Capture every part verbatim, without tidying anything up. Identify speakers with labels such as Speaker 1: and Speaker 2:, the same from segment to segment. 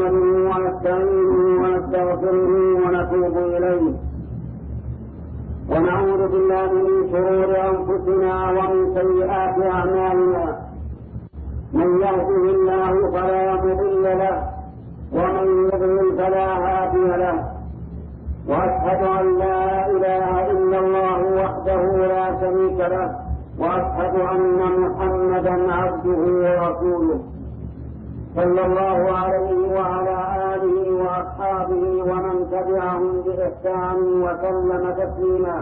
Speaker 1: نحمده ونستعينه ونستغفره ونتوب إليه ونعوذ بالله من شرور أنفسنا ومن سيئات أعمالنا. من يهده الله فلا مضل له ومن يضلل فلا هادي له، وأشهد أن لا إله إلا الله وحده لا شريك له، وأشهد أن محمدا عبده ورسوله صلى الله عليه وعلى آله وأصحابه ومن تبعهم بإحسان وسلم تسليما.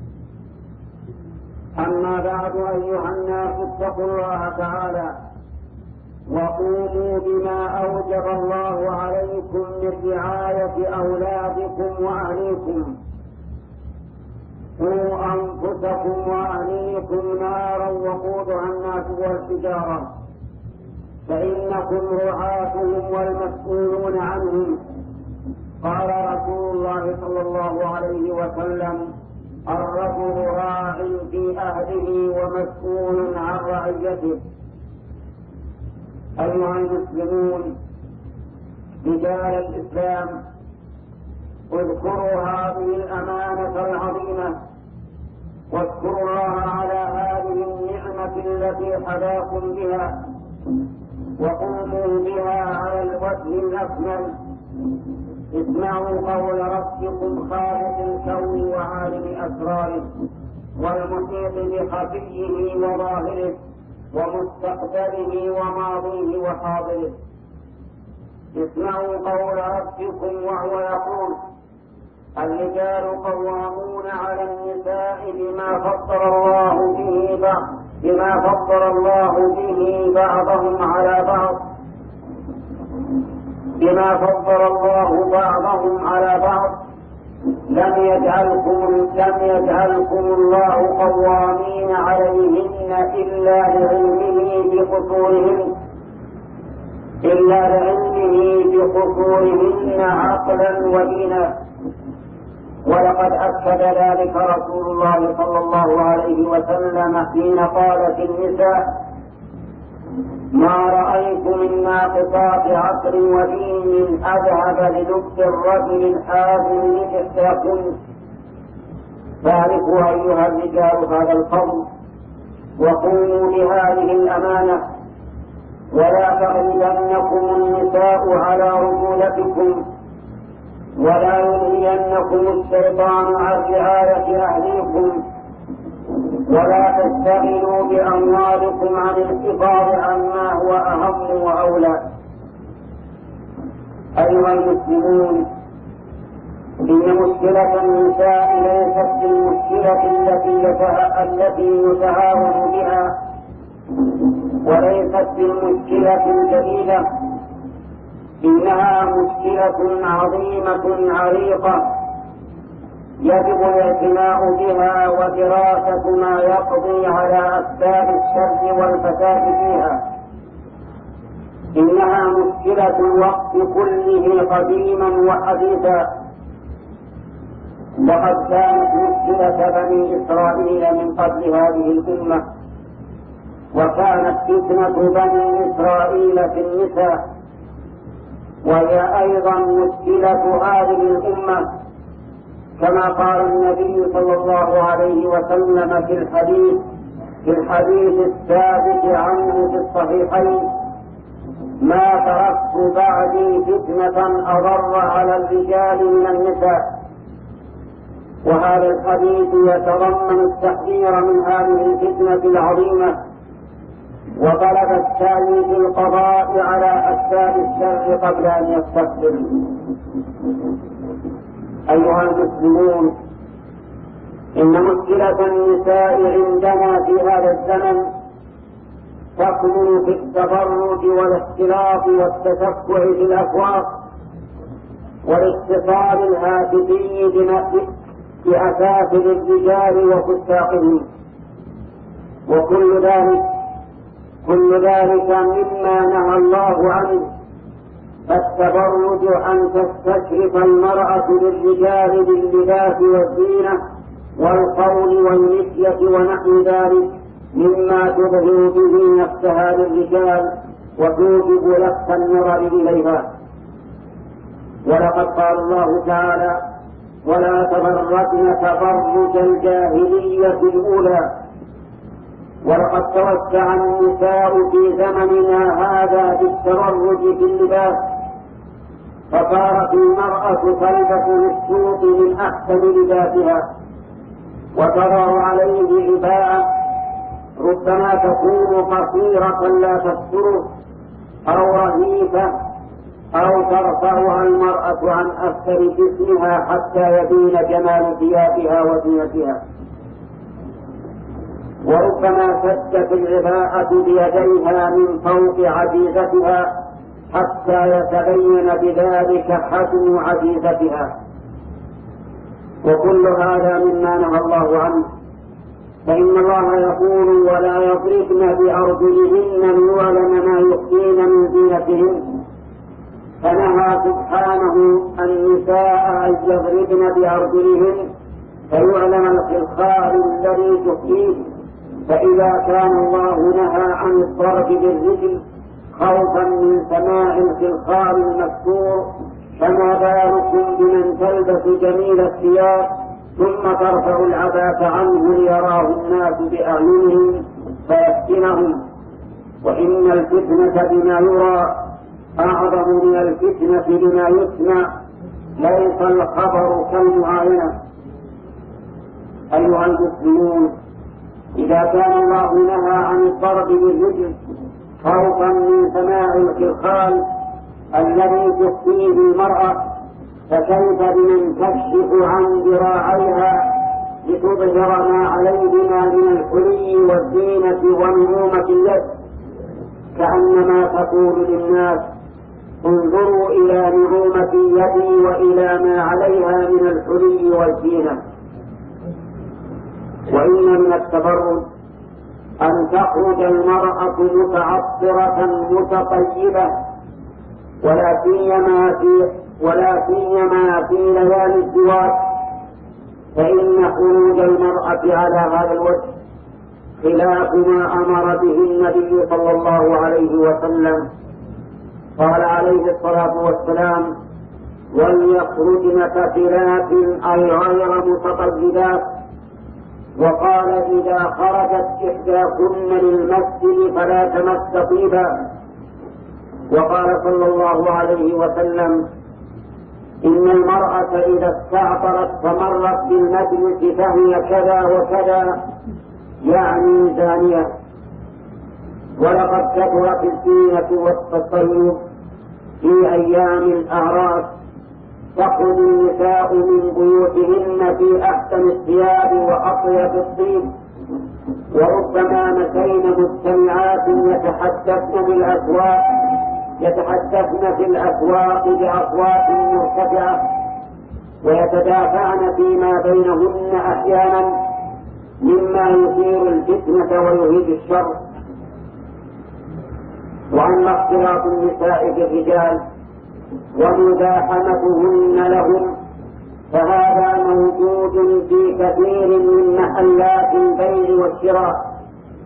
Speaker 1: أما بعد، أيها الناس اتقوا الله تعالى وقوموا بما أوجب الله عليكم من رعاية أولادكم وأهليكم. قوا أنفسكم وأهليكم نارا وقودها الناس والحجارة، فإنكم رعاتهم والمسؤولون عنهم. قال رسول الله صلى الله عليه وسلم: الرجل راع في أهله ومسؤول عن رعيته. أيها المسلمون رجال الإسلام، اذكروا هذه الأمانة العظيمة، واذكروا الله على هذه النعمة التي حداكم بها، وقوموا بها على الوجه الأكمل. اسمعوا قول ربكم خالق الكون وعالم أسراره والمحيط بخفيه وظاهره ومستقبله وماضيه وحاضره. اسمعوا قول ربكم وهو يقول: الرجال قوامون على النساء بما فضل الله به بعض بما فضل الله به بعضهم على بعض بما فضل الله بعضهم على بعض لم يجعلكم لم يجعلكم الله قوامين عليهن إلا لعلمه بقصورهن إلا لعلمه بقصورهن عقلا ودينا. ولقد أكد ذلك رسول الله صلى الله عليه وسلم حين قال في النساء: ما رأيت من ناقصات عقل ودين أذهب للبس الرجل الحازم لإحداكن. فاعرفوا أيها الرجال هذا الفضل، وقوموا بهذه الأمانة، ولا تغلبنكم النساء على رجولتكم، ولا يلهينكم الشيطان عن رعاية أهليكم، ولا تشتغلوا بأموالكم عن الحفاظ عما هو أهم وأولى. أيها المسلمون، إن مشكلة النساء ليست بالمشكلة التي التي يتهاون بها، وليست بالمشكلة الجديدة، إنها مشكلة عظيمة عريقة يجب الاعتناء بها ودراسة ما يقضي على أسباب الشر والفساد فيها. إنها مشكلة الوقت كله قديما وحديثا. لقد كانت مشكلة بني إسرائيل من قبل هذه الأمة، وكانت فتنة بني إسرائيل في النساء، وهي أيضا مشكلة هذه الأمة، كما قال النبي صلى الله عليه وسلم في الحديث في الحديث الثابت عنه في الصحيحين: ما تركت بعدي فتنة أضر على الرجال من النساء. وهذا الحديث يتضمن التحذير من هذه الفتنة العظيمة، وطلب السعي في القضاء على أسباب الشر قبل أن يستقبل. أيها المسلمون، إن مشكلة النساء عندنا في هذا الزمن تكمن في التبرج والاختلاط والتشفع في الأسواق والاتصال الهاتفي بأسافل الرجال وفساقهم، وكل ذلك كل ذلك مما نهى الله عنه. فالتبرج أن تستشرف المرأة للرجال باللباس والزينة والقول والمشية ونحو ذلك مما تظهر به نفسها للرجال وتوجب لفت النظر إليها. ولقد قال الله تعالى: ولا تبرجن تبرج الجاهلية الأولى. ولقد توسع النساء في زمننا هذا بالتبرج في اللباس، فصارت المرأة تلبس للسوق من أحسن لباسها، وتضع عليه عباءة ربما تكون قصيرة لا تستره أو رهيفة، أو ترفعها المرأة عن أكثر جسمها حتى يبين جمال ثيابها وزينتها، وربما شدت العباءة بيديها من فوق عجيزتها حتى يتبين بذلك حجم عجيزتها، وكل هذا مما نهى الله عنه. فإن الله يقول: ولا يضربن بأرجلهن ليعلم ما يخفين من زينتهن، فنهى سبحانه النساء أن يضربن بأرجلهن فيعلم الخلخال الذي تخفيه. فإذا كان الله نهى عن الضرب بالرجل خوفا من سماع الخلخال المكسور، فما بالكم بمن تلبس جميل الثياب ثم ترفع العباءة عنه ليراه الناس بأعينهم فيفتنهم. وإن الفتنة بما يرى أعظم من الفتنة بما يسمع، ليس الخبر كالمعاينة. أيها المسلمون، إذا كان الله نهى عن الضرب بالرجل خوفا من سماع الخلخال الذي تخفيه المرأة، فكيف بمن تكشف عن ذراعيها لتظهر ما عليهما من الحلي والزينة ونعومة اليد، كأنما تقول للناس: انظروا إلى نعومة يدي وإلى ما عليها من الحلي والزينة. وإن من التبرج أن تخرج المرأة متعطرة متطيبة، ولا سيما في ولا سيما في ليالي الزواج، فإن خروج المرأة على هذا الوجه خلاف ما أمر به النبي صلى الله عليه وسلم. قال عليه الصلاة والسلام: وليخرجن كفلات أي غير متطيبات. وقال: إذا خرجت إحداكن للمسجد فلا تمس طيبا. وقال صلى الله عليه وسلم: إن المرأة إذا استعطرت فمرت بالمجلس فهي كذا وكذا، يعني زانية. ولقد كثرت الزينة والتطيب في أيام الأعراس، تخرج النساء من بيوتهن في أحسن الثياب وأطيب الطيب، وربما نسين مجتمعات يتحدثن بالأسواق يتحدثن في الأسواق بأصوات مرتفعة، ويتدافعن فيما بينهن أحيانا مما يثير الفتنة ويهيج الشر. وأما اختلاط النساء بالرجال ومزاحمتهن لهم فهذا موجود في كثير من محلات البيع والشراء،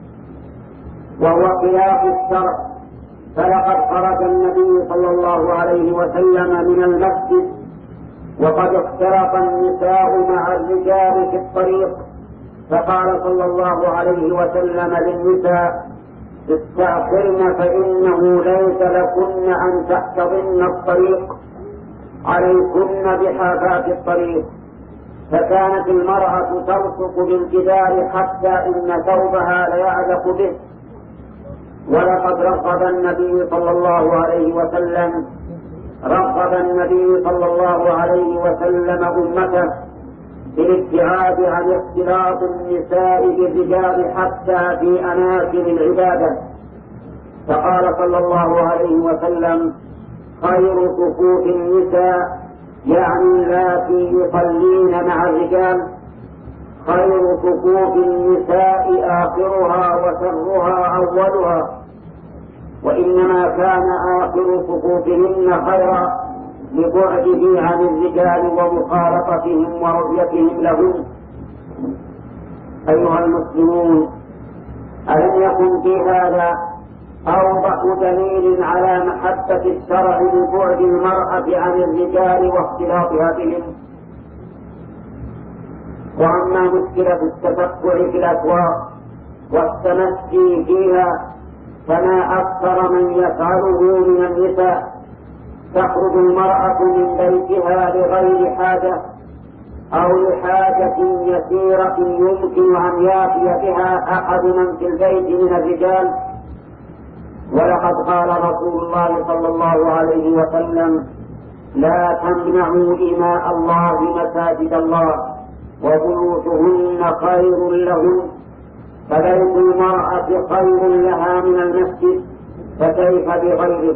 Speaker 1: وهو خلاف الشرع. فلقد خرج النبي صلى الله عليه وسلم من المسجد وقد اختلط النساء مع الرجال في الطريق، فقال صلى الله عليه وسلم للنساء: استأخرن فإنه ليس لكن أن تحتضن الطريق، عليكن بحافات الطريق. فكانت المرأة تلصق بالجدار حتى إن ثوبها ليعلق به. ولقد رغب النبي صلى الله عليه وسلم رغب النبي صلى الله عليه وسلم أمته في الابتعاد عن اختلاط النساء بالرجال حتى في أماكن العبادة، فقال صلى الله عليه وسلم: خير صفوف النساء، يعني اللاتي يصلين مع الرجال، خير صفوف النساء آخرها وشرها أولها. وإنما كان آخر صفوفهن خيرا لبعده عن الرجال ومخالطتهم ورؤيتهم لهم. أيها المسلمون، ألم يكن في هذا أوضح دليل على محبة الشرع لبعد المرأة عن الرجال واختلاطها بهم. وأما مشكلة التفقع في الأسواق والتمشي فيها فما أكثر من يفعله من النساء. تخرج المرأة من بيتها لغير حاجة أو لحاجة يسيرة يمكن أن يأتي بها أحد من في البيت من الرجال. ولقد قال رسول الله صلى الله عليه وسلم: لا تمنعوا إماء الله مساجد الله وبيوتهن خير لهن، فبيت المرأة خير لها من المسجد، فكيف بغيره؟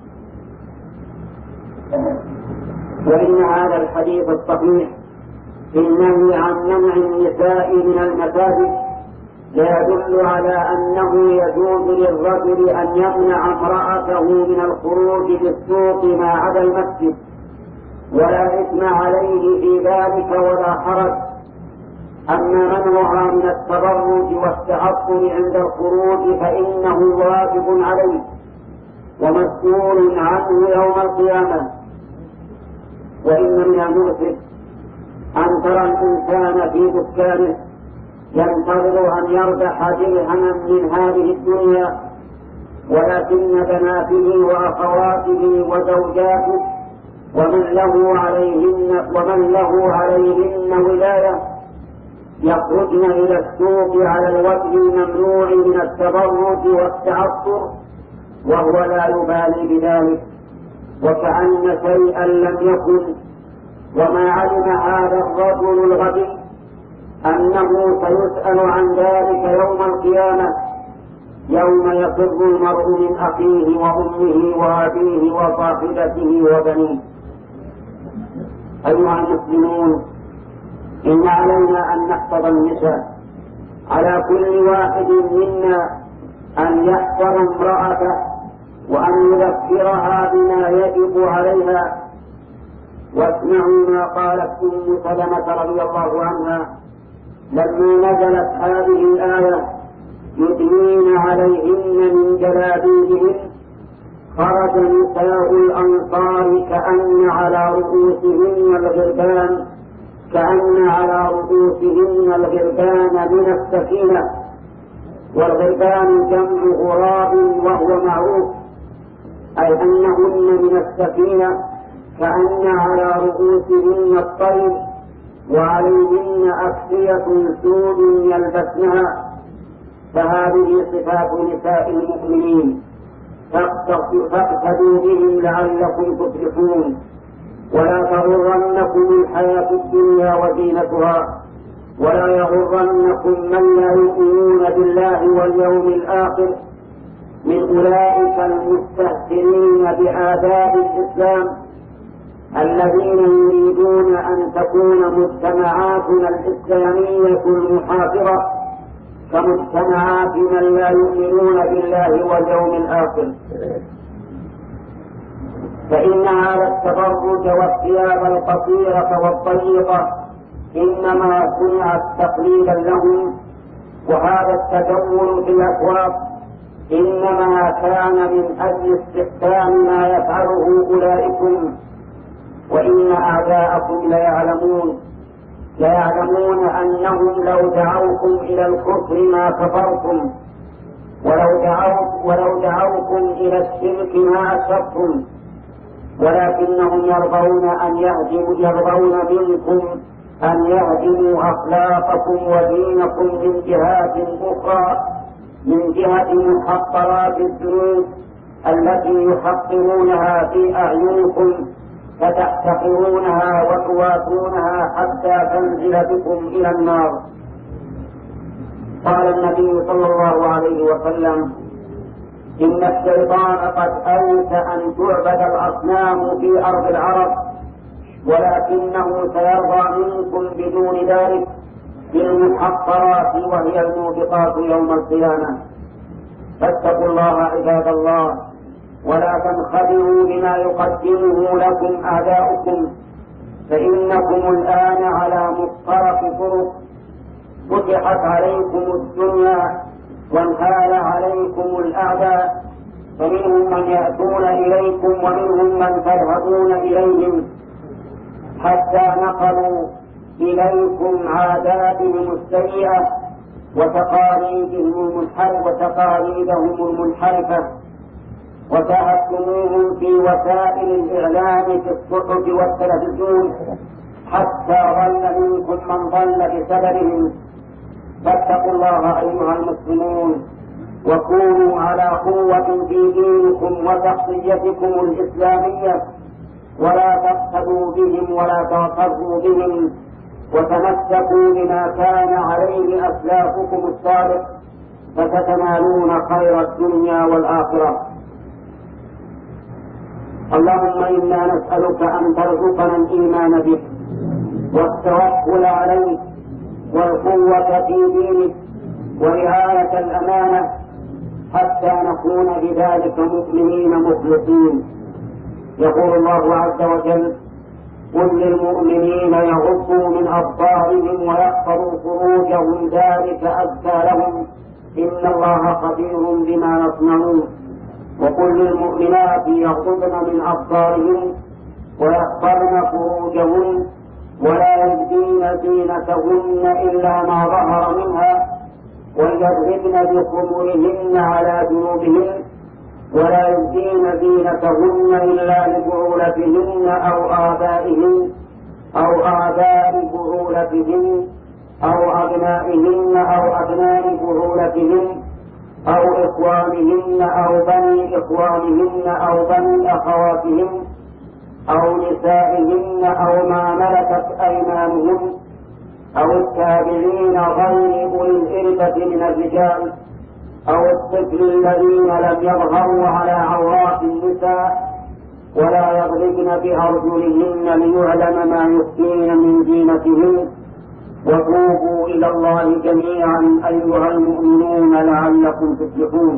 Speaker 1: وإن هذا الحديث الصحيح في النهي عن منع النساء من المساجد لا يدل على أنه يجوز للرجل أن يمنع امرأته من الخروج للسوق ما عدا المسجد، ولا إثم عليه في ذلك ولا حرج. أما منعها من التبرج والتعطل عند الخروج فإنه واجب عليه ومسؤول عنه يوم القيامة. وإن من المؤسف أن ترى الإنسان في دكانه ينتظر أن يربح درهما من هذه الدنيا، ولكن بناته وأخواته وزوجاته ومن له عليهن ومن له عليهن ولاية يخرجن إلى السوق على الوجه الممنوع من التبرج والتعطر، وهو لا يبالي بذلك وكأن شيئا لم يكن. وما علم هذا الرجل الغبي أنه سيسأل عن ذلك يوم القيامة، يوم يفر المرء من أخيه وأمه وأبيه وصاحبته وبنيه. أيها المسلمون، إن علينا أن نحفظ النساء. على كل واحد منا أن يحفظ امرأته وأن يذكرها بما يجب عليها. واسمعوا ما قالت أم سلمة رضي الله عنها لما نزلت هذه الآية: يدنين عليهن من جلابيبهن، خرج نساء الأنصار كأن على رؤوسهن الغربان كأن على رؤوسهن الغربان من السكينة. والغربان جمع غراب وهو معروف، أي أنهن من السكينة كأن على رؤوسهن الطير وعليهن أكسية سود يلبسنها. فهذه صفات نساء المؤمنين، فاقتدوا بهم لعلكم تفلحون. ولا تغرنكم الحياة الدنيا وزينتها، ولا يغرنكم من لا يؤمنون بالله واليوم الآخر من أولئك المستهترين بآداب الإسلام الذين يريدون أن تكون مجتمعاتنا الإسلامية المحافظة كمجتمعات من لا يؤمنون بالله واليوم الآخر. فإن هذا التبرج والثياب القصيرة والضيقة إنما صنعت تقليدا لهم، وهذا التجول في الأسواق إنما كان من أجل استحسان ما يفعله أولئكم. وإن أعداءكم ليعلمون ليعلمون أنهم لو دعوكم إلى الكفر ما كفرتم، ولو دعوك ولو دعوكم إلى الشرك ما أشركتم، ولكنهم يرضون أن يهدموا يرضون منكم أن يهدموا أخلاقكم ودينكم من جهات أخرى، من جهة محقرات الذنوب التي يحقرونها في أعينكم فتحتقرونها وتواتونها حتى تنزل بكم إلى النار. قال النبي صلى الله عليه وسلم: إن الشيطان قد أوت أن تعبد الأصنام في أرض العرب، ولكنه سيرضى منكم بدون ذلك بالمحقرات وهي الموبقات يوم القيامة. فاتقوا الله عباد الله، ولا تنخدعوا بما يقدمه لكم أعداؤكم، فإنكم الآن على مفترق طرق، فتحت عليكم الدنيا وانهال عليكم الأعداء، فمنهم من يأتون إليكم ومنهم من تذهبون إليهم، حتى نقلوا إليكم عاداتهم السيئة وتقاليدهم المنحرفة وتقاليدهم المنحرفة، وشاهدتموهم في وسائل الإعلام في الصحف والتلفزيون، حتى ضل منكم من ضل بسببهم. فاتقوا الله أيها المسلمون، وكونوا على قوة في دينكم وشخصيتكم الإسلامية، ولا تقتدوا بهم ولا تغتروا بهم، وتمسكوا بما كان عليه أسلافكم الصالح، فستنالون خير الدنيا والآخرة. اللهم إنا نسألك أن ترزقنا الإيمان بك والتوكل عليك والقوة في دينك ورعاية الأمانة، حتى نكون بذلك مؤمنين مخلصين. يقول الله عز وجل: قل للمؤمنين يغضوا من أبصارهم ويحفظوا فروجهم ذلك أزكى لهم إن الله خبير بما يصنعون. وقل للمؤمنات يغضضن من أبصارهن ويحفظن فروجهن ولا يبدين زينتهن إلا ما ظهر منها وليضربن بخمرهن على جنوبهن ولا يبدين زينتهن إلا لبعولتهن أو آبائهن أو آباء بعولتهن أو أبنائهن أو أبناء بعولتهن أو إخوانهن أو بني إخوانهن أو بني أخواتهن أو نسائهن أو ما ملكت أيمانهن أو التابعين غير أولي الإربة من الرجال أو الطفل الذين لم يظهروا على عورات النساء ولا يضربن بأرجلهن ليعلم ما يخفين من زينتهن. وتوبوا إلى الله جميعا أيها المؤمنون لعلكم تفلحون.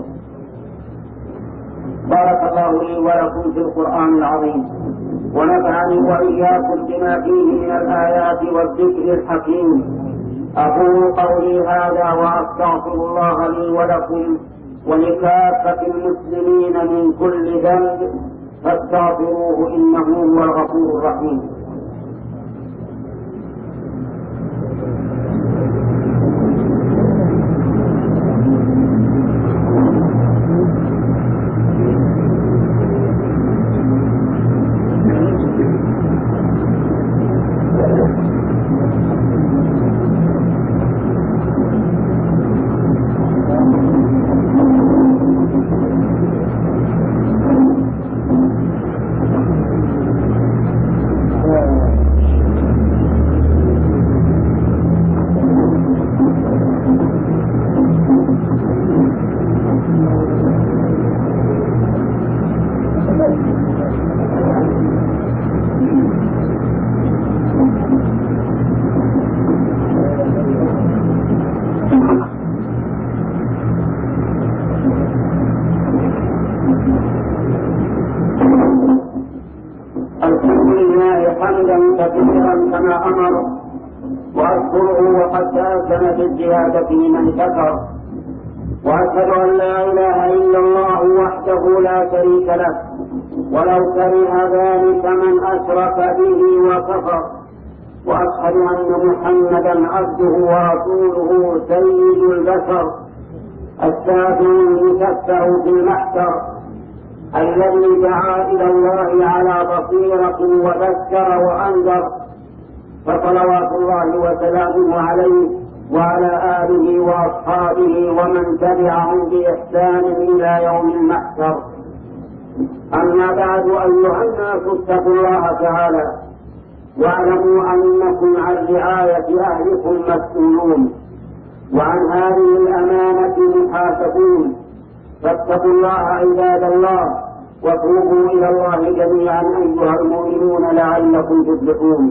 Speaker 1: بارك الله لي ولكم في القرآن العظيم، ونفعني وإياكم بما فيه من الآيات والذكر الحكيم. أقول قولي هذا وأستغفر الله لي ولكم ولكافة المسلمين من كل ذنب، فاستغفروه إنه هو الغفور الرحيم. كما أمر، وأذكره وقد تأذن بالزيادة من ذكر، وأشهد أن لا إله إلا الله وحده لا شريك له، ولو كره ذلك من أشرك به وكفر، وأشهد أن محمدا عبده ورسوله سيد البشر الشافع المشفع في المحشر الذي دعا إلى الله على بصيرة وذكر وأنذر، فصلوات الله وسلامه عليه وعلى آله وأصحابه ومن تبعهم بإحسان إلى يوم المحشر. أما بعد، أيها الناس اتقوا الله تعالى واعلموا أنكم عن رعاية أهلكم مسؤولون، وعن هذه الأمانة محاسبون، فاتقوا الله عباد الله، وتوبوا إلى الله جميعا أيها المؤمنون لعلكم تفلحون.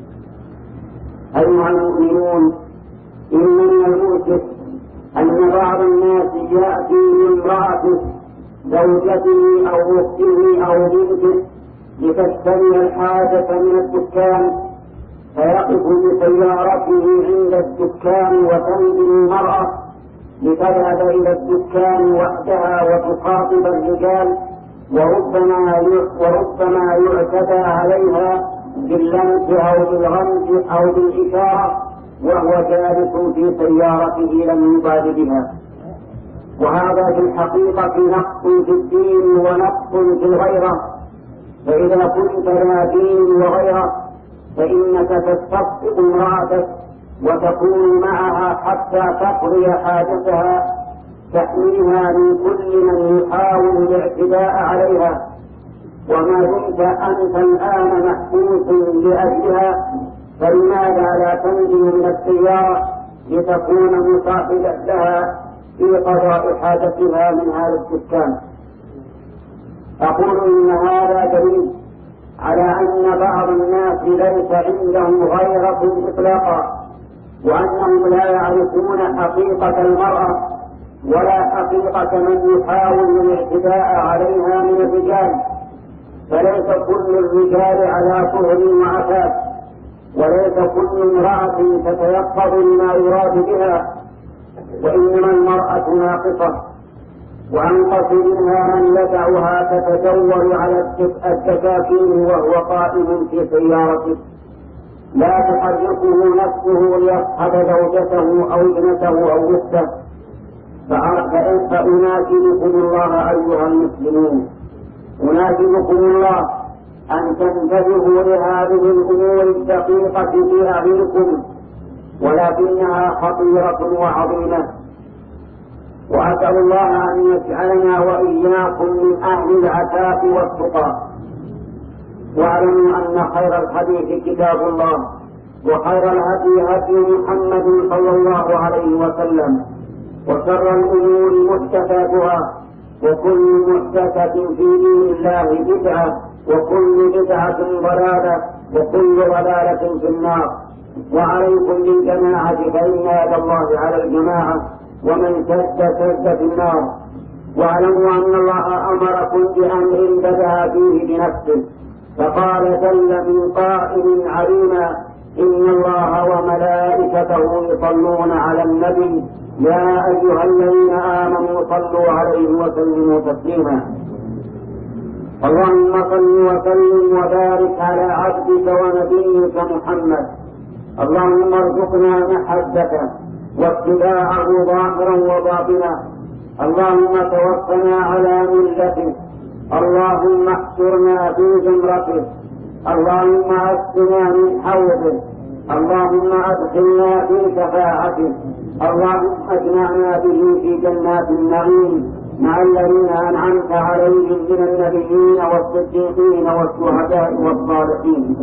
Speaker 1: أيها المؤمنون، إن من المؤسف أن بعض الناس يأتي لامرأته زوجته أو أخته أو بنته لتشتري الحاجة من الدكان، فيقف بسيارته عند الدكان وتنزل المرأة لتذهب إلى الدكان وحدها وتخاطب الرجال، وربما وربما يعتدى عليها باللمس أو بالغمز أو بالإشارة وهو جالس في سيارته لم يبال بها. وهذا في الحقيقة نقص في الدين ونقص في الغيرة، فإذا كنت لا دين وغيرة فإنك تستبقي امرأتك وتكون معها حتى تقضي حاجتها، تحميها من كل من يحاول الاعتداء عليها، وما دمت أنت الآن محبوس لأجلها فلماذا لا تنزل من السيارة لتكون مصاحبة لها في قضاء حاجتها من هذا السكان؟ أقول إن هذا دليل على أن بعض الناس ليس عندهم غيرة إطلاقا، وأنهم لا يعرفون حقيقة المرأة ولا حقيقة من يحاول الاعتداء عليها من الرجال. فليس كل الرجال على طهر وعفاف، وليس كل امرأة تتيقظ لما يراد بها، وإنما المرأة ناقصة، وأنقص منها من يدعها تتجول على الدكاكين وهو قائم في سيارته لا تحركه نفسه ليصحب زوجته أو ابنته أو بنته. فأناشدكم الله أيها المسلمون، أناشدكم الله أن تنتبهوا لهذه الأمور الدقيقة في أعينكم، ولكنها خطيرة وعظيمة. وأسأل الله أن يجعلنا وإياكم من أهل العفاف والتقى. واعلموا أن خير الحديث كتاب الله، وخير الهدي هدي محمد صلى الله عليه وسلم، وشر الأمور محدثاتها، وكل محدثة في دين الله بدعة، وكل بدعة ضلالة، وكل ضلالة في النار. وعليكم بالجماعة فإن يد الله على الجماعة، ومن شد شد في النار. واعلموا أن الله أمركم بأمر بدأ فيه بنفسه، فقال جل من قائل عليما: إن الله وملائكته يصلون على النبي يا أيها الذين آمنوا صلوا عليه وسلموا تسليما. اللهم صل وسلم وبارك على عبدك ونبيك محمد. اللهم ارزقنا محبته واتباعه ظاهرا وباطنا. اللهم توفنا على ملته. اللهم احشرنا في زمرته. اللهم اسقنا من حوضه. اللهم ادخلنا في شفاعته. اللهم اجمعنا به في جنات النعيم مع الذين انعمت عليهم من النبيين والصديقين والشهداء والصالحين.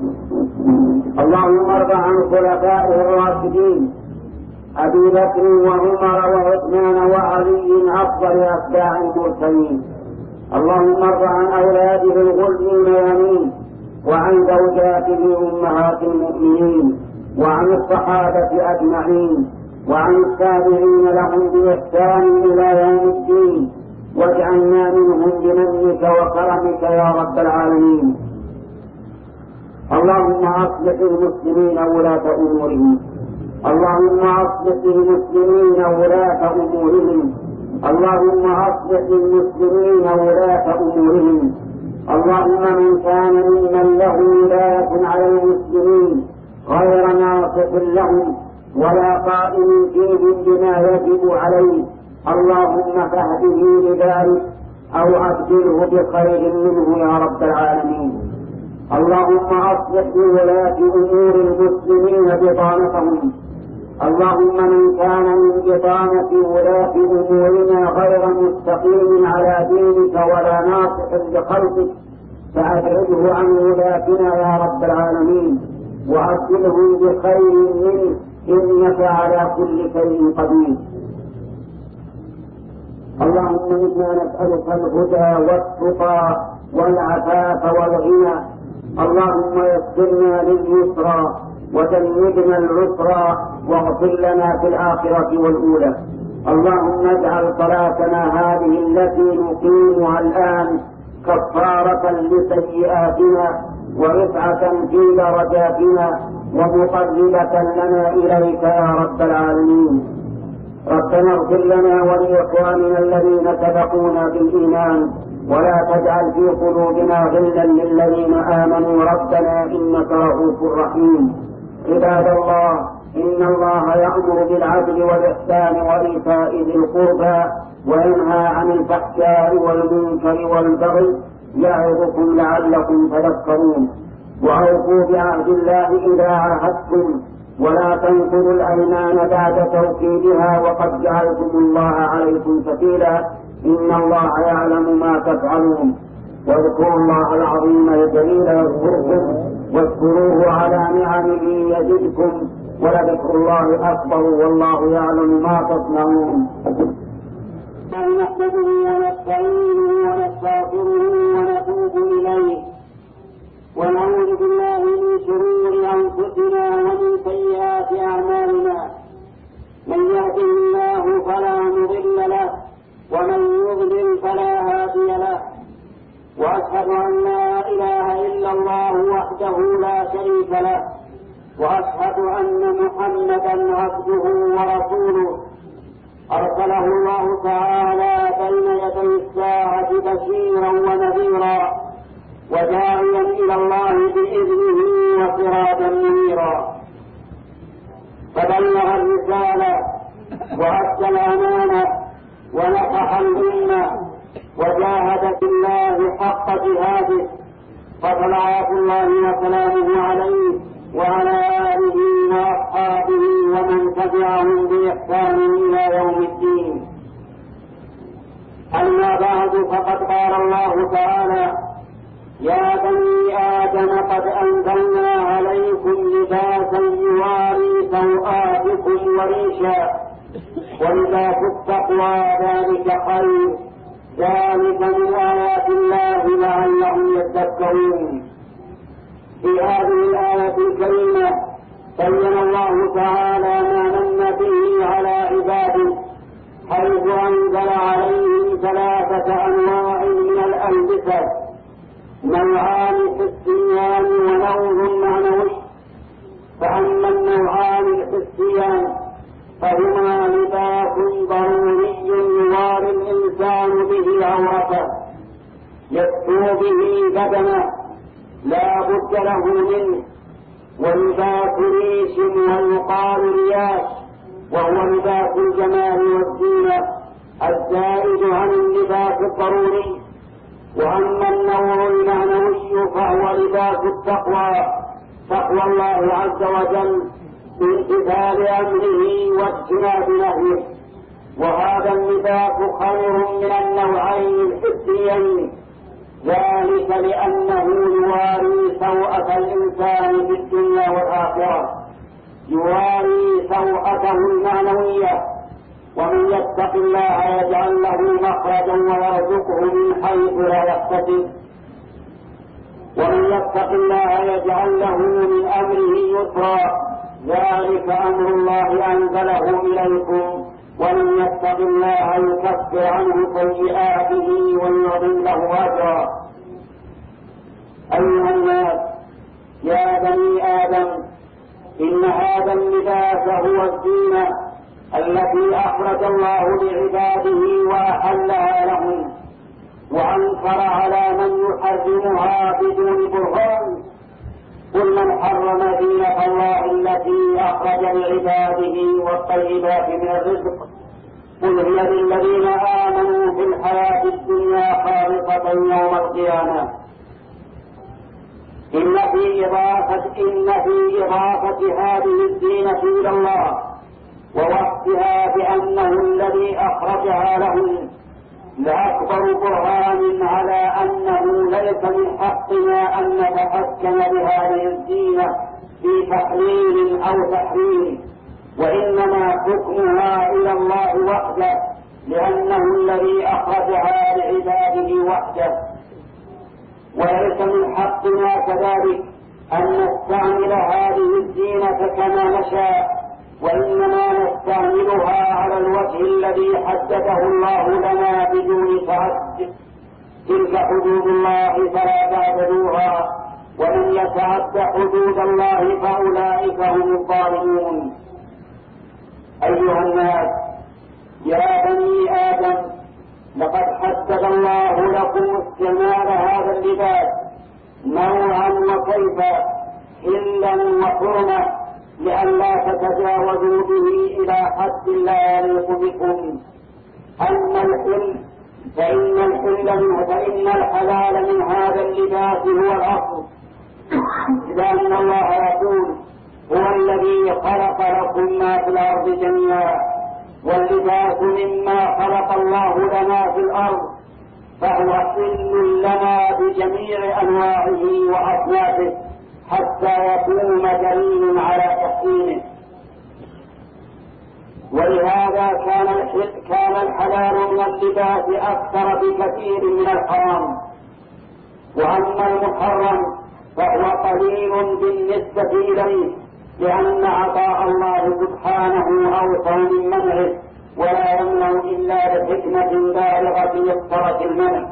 Speaker 1: اللهم ارض عن خلفائه الراشدين ابي بكر وعمر وعثمان وعلي افضل اتباع المرسلين. اللهم ارض عن اولاده الغر الميامين، وعن زوجاته امهات المؤمنين، وعن الصحابه اجمعين، وعن التابعين لهم باحسان الى يوم الدين، واجعلنا منهم بمنك وكرمك يا رب العالمين. اللهم اصلح المسلمين ولاة امورهم. اللهم اصلح المسلمين ولاة امورهم. اللهم اصلح المسلمين ولاة امورهم. اللهم من كان ممن له ولاية على المسلمين غير ناصح لهم ولا قائم فيهم بما يجب عليه، اللهم فاهده لذلك او ابدله بخير منه يا رب العالمين. اللهم اصلح لولاة امور المسلمين بطانتهم. اللهم من كان من بطانة ولاة امورنا غير مستقيم على دينك ولا ناصح لخلقك فابعده عن ولاتنا يا رب العالمين، وابدله بخير منه إنك على كل شيء قدير. اللهم إنا نسألك الهدى والتقى والعفاف والغنى. اللهم يسرنا لليسرى وجنبنا العسرى، واغفر لنا في الآخرة والأولى. اللهم اجعل صلاتنا هذه التي نقيمها الآن كفارة لسيئاتنا ورفعة في درجاتنا ومقربة لنا إليك يا رب العالمين. ربنا اغفر لنا ولإخواننا الذين سبقونا بالإيمان ولا تجعل في قلوبنا غلا للذين آمنوا ربنا إنك رؤوف رحيم. عباد الله، إن الله يأمر بالعدل والإحسان وإيتاء ذي القربى وينهى عن الفحشاء والمنكر والبغي يعظكم لعلكم تذكرون. وأوفوا بعهد الله إذا عاهدتم ولا تنقضوا الأيمان بعد توكيدها وقد جعلتم الله عليكم كفيلا إن الله يعلم ما تفعلون. واذكروا الله العظيم الجليل يذكركم واذكروه على نعمه يزدكم ولذكر الله أكبر والله يعلم ما تصنعون.
Speaker 2: نحمده ونستعينه ونستغفره ونتوب إليه ونعوذ بالله من شرور أنفسنا ومن سيئات أعمالنا. من يهده الله فلا مضل له ومن يضلل فلا هادي له. وأشهد أن لا إله إلا الله وحده لا شريك له وأشهد أن محمدا عبده ورسوله أرسله الله تعالى بين يدي الساعة بشيرا ونذيرا وداعيا إلى الله بإذنه وسراجا منيرا. فبلغ الرسالة وأدى الأمانة ونصح الأمة وجاهد في الله حق جهاده فصلوات الله وسلامه عليه وعلى آله وأصحابه ومن تبعهم بإحسان إلى يوم الدين. أما بعد، فقد قال الله تعالى: يا بني آدم قد أنزلنا عليكم لباسا يواري سوآتكم وريشا ولباس التقوى ذلك خير ذلك من آيات الله لعلهم يذكرون. في هذه الآية الكريمة بين الله تعالى ما من به على عباده حيث أنزل عليهم ثلاثة أنواع من الألبسة: نوعان حسيان ونوع معنوي. فأما النوعان الحسيان فهما لباس ضروري يواري الإنسان به عورته يستر به بدنه لا بد له منه، ولباس ريش ويقال رياش وهو لباس الجمال والزينة الزائد عن اللباس الضروري. وأما النوع المعنوي فهو لباس التقوى، تقوى الله عز وجل بامتثال أمره واجتناب نهيه. وهذا اللباس خير من النوعين الحسيين، ذلك لأنه يواري سوءة الإنسان في الدنيا والآخرة، يواري سوءته المعنوية. ومن يتق الله يجعل له مخرجا ويرزقه من حيث لا يحتسب، ومن يتق الله يجعل له من أمره يسرا، ذلك أمر الله أنزله إليكم، ومن يتق الله يكفر عنه سيئاته ويعظم له أجرا. أيها الناس، يا بني آدم، إن هذا اللباس هو الزينة التي أخرج الله لعباده وأحلها لهم، وأنكر على من يحرمها بدون برهان. قل من حرم زينة الله التي أخرج لعباده والطيبات من الرزق قل هي للذين آمنوا في الحياة الدنيا خالصة يوم القيامة. إن في إضافة إن في إضافة هذه الزينة إلى الله ووصفها بأنه الذي أخرجها لهم لأكبر برهان على أنه ليس من حقنا أن نتحكم بهذه الزينة في تحليل أو تحريم، وإنما حكمها إلى الله وحده، لأنه الذي أخرجها لعباده وحده. وليس من حقنا كذلك أن نستعمل هذه الزينة كما نشاء، وإنما نستعملها على الوجه الذي حدده الله لنا بدون تعد. تلك حدود الله فلا تعتدوها، ومن يتعد حدود الله فأولئك هم الظالمون. أيها الناس، يا بني آدم لقد حدد الله لكم استعمال هذا اللباس نوعا وكيفا حلا وحرمة لئلا تتجاوزوا به إلى حد لا يليق بكم. أما الحل فإن الحل منه فإن الحلال من هذا اللباس هو الأصل، لأن الله يقول هو الذي خلق لكم ما في الأرض جميعا، واللباس مما خلق الله لنا في الأرض، فهو حل لنا بجميع أنواعه وأصنافه حتى يكون دليل على تحسينه. ولهذا كان كان الحلال من اللباس أكثر بكثير من الحرام، وأما المحرم فهو قليل بالنسبة إليه، لأن عطاء الله سبحانه أوسع من منعه، ولا يمنع إلا لحكمة بالغة اقتضت المنع.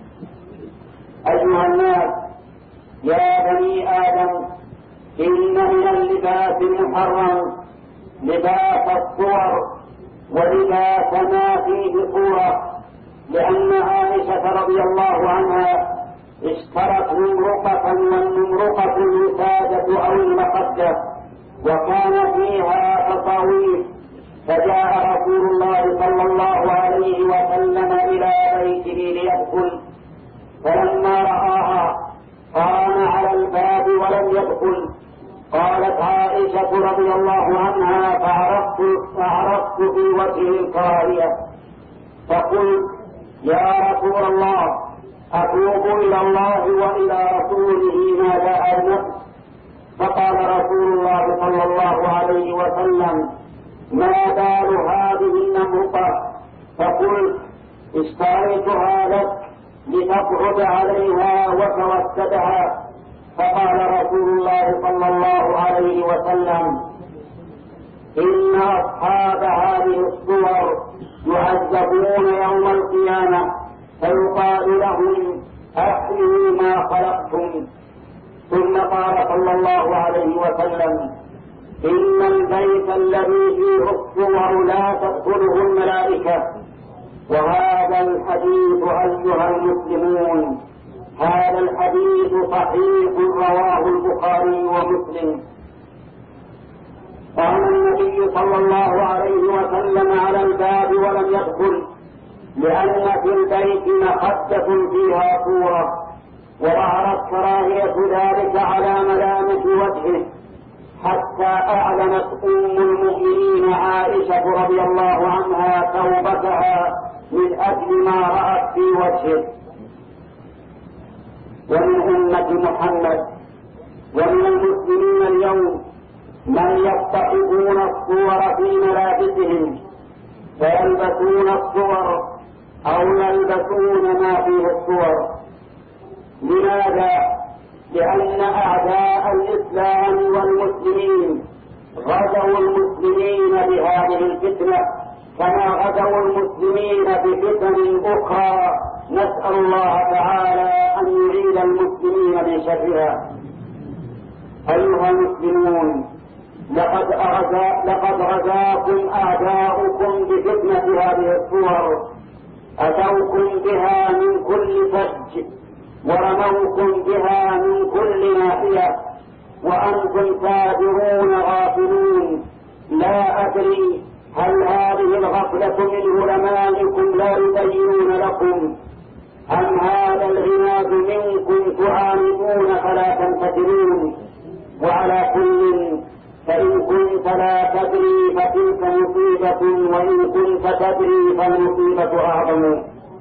Speaker 2: أيها الناس، يا بني آدم، إن من اللباس المحرم لباس الصور ولباس ما فيه صورة، لأن عائشة رضي الله عنها اشترت نمرقة، والنمرقة الوسادة أو المخدة، وكان فيها تصاوير، فجاء رسول الله صلى الله عليه وسلم إلى بيته ليدخل، فلما رآها قام على الباب ولم يدخل. قالت عائشة رضي الله عنها فعرفت, فعرفت في وجهه الكراهية، فقلت يا رسول الله أتوب إلى الله وإلى رسوله ماذا أذنب؟ فقال رسول الله صلى الله عليه وسلم ما بال هذه النمرقة؟ فقلت اشتريتها لك لتقعد عليها وتوسدها. فقال رسول الله صلى الله عليه وسلم إن أصحاب هذه الصور يعذبون يوم القيامة، فيقال لهم أحيوا ما خلقتم. ثم قال صلى الله عليه وسلم إن البيت الذي فيه الصور لا تدخله الملائكة. وهذا الحديث أيها المسلمون، هذا الحديث صحيح رواه البخاري ومسلم. قام النبي صلى الله عليه وسلم على الباب ولم يدخل، لأن في البيت مخدة فيها صورة، وظهرت كراهية ذلك على ملامح وجهه، حتى أعلنت أم المؤمنين عائشة رضي الله عنها توبتها من أجل ما رأت في وجهه. ومن أمة محمد ومن المسلمين اليوم من يتخذون الصور في ملابسهم، فيلبسون الصور أو يلبسون ما فيه الصور. لماذا؟ لأن أعداء الإسلام والمسلمين غزوا المسلمين بهذه الفتنة، كما غزوا المسلمين بفتن أخرى، نسأل الله تعالى أن يعيد المسلمين من شرها. أيها المسلمون، لقد أغزى لقد غزاكم أعداؤكم بفتنة هذه الصور، أتوكم بها من كل فج، ورموكم بها من كل ناحية، وأنتم سادرون غافلون. لا أدري هل هذه الغفلة من علمائكم لا يبينون لكم، أم هذا العناد منكم تعاندون فلا تنفتلون. وعلى كل، فإن كنت لا تدري فتلك مصيبة، وإن كنت تدري فالمصيبة أعظم.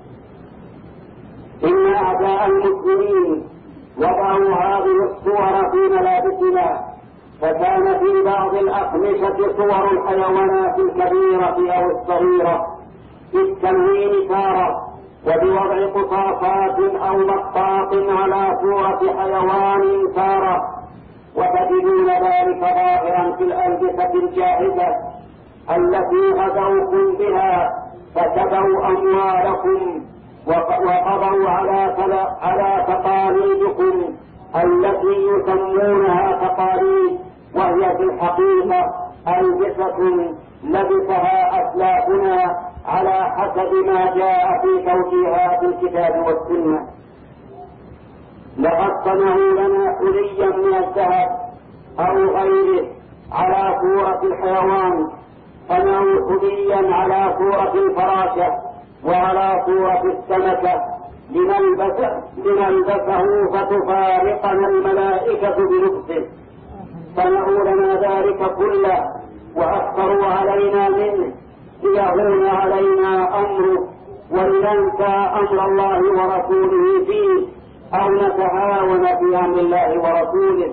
Speaker 2: إن أعداء المسلمين وضعوا هذه الصور في ملابسنا، فكان في بعض الأقمشة صور الحيوانات الكبيرة أو الصغيرة بالتلوين تارة، وبوضع قصاصات أو مقاط على صورة حيوان تارة، وتجدون ذلك ظاهرا في الألبسة الجاهزة التي غزوكم بها، فسبوا أموالكم وقضوا على على تقاليدكم التي يسمونها تقاليد، وهي في الحقيقة ألبسة لبسها أسلافنا على حسب ما جاء في توجيهات الكتاب والسنة. لقد صنعوا لنا حليا من الذهب أو غيره على صورة الحيوان، صنعوا حليا على صورة الفراشة وعلى صورة السمكة لنلبسه فتفارقنا الملائكة بلبسه. صنعوا لنا ذلك كله وأكثروا علينا منه ليهون علينا أمره ولننسى أمر الله ورسوله فيه أو نتهاون في أمر الله ورسوله.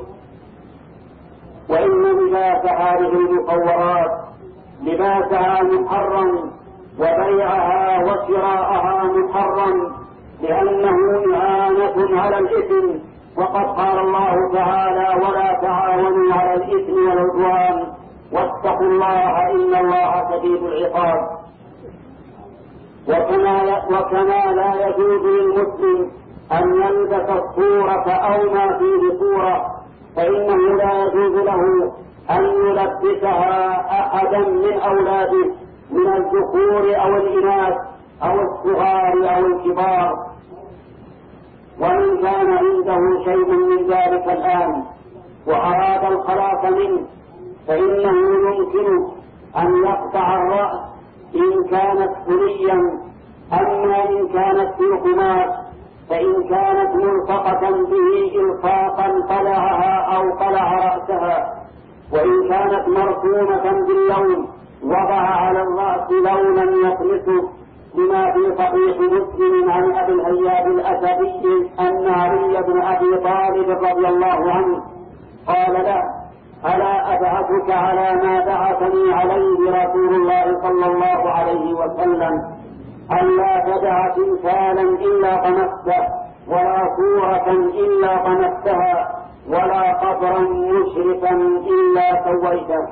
Speaker 2: وإن لباس هذه المصورات لباسها محرم وبيعها وشراءها محرم لأنه إعانة على الإثم، وقد قال الله تعالى: ولا تعاونوا على الإثم والعدوان واتقوا الله إن الله شديد العقاب. وكما, وكما لا يجوز للمسلم أن يلبس الصورة أو ما فيه صورة، فإنه لا يجوز له أن يلبسها أحدا من أولاده من الذكور أو الإناث أو الصغار أو الكبار. ومن كان عنده شيء من ذلك الآن وأراد الخلاص منه فإنه يمكن أن يقطع الرأس إن كانت حليا، أما إن كانت في قماش فإن كانت ملصقة به إلصاقا قلعها أو قلع رأسها، وإن كانت مرسومة باللون وضع على الرأس لونا يطمسه، لما في صحيح مسلم عن أبي الهياب الأسدي أن علي بن أبي طالب رضي الله عنه قال له: ألا أبعثك على ما بعثني عليه رسول الله صلى الله عليه وسلم، ألا تدع تمثالا إلا طمسته ولا صورة إلا طمستها ولا قبرا مشرفا إلا سويته.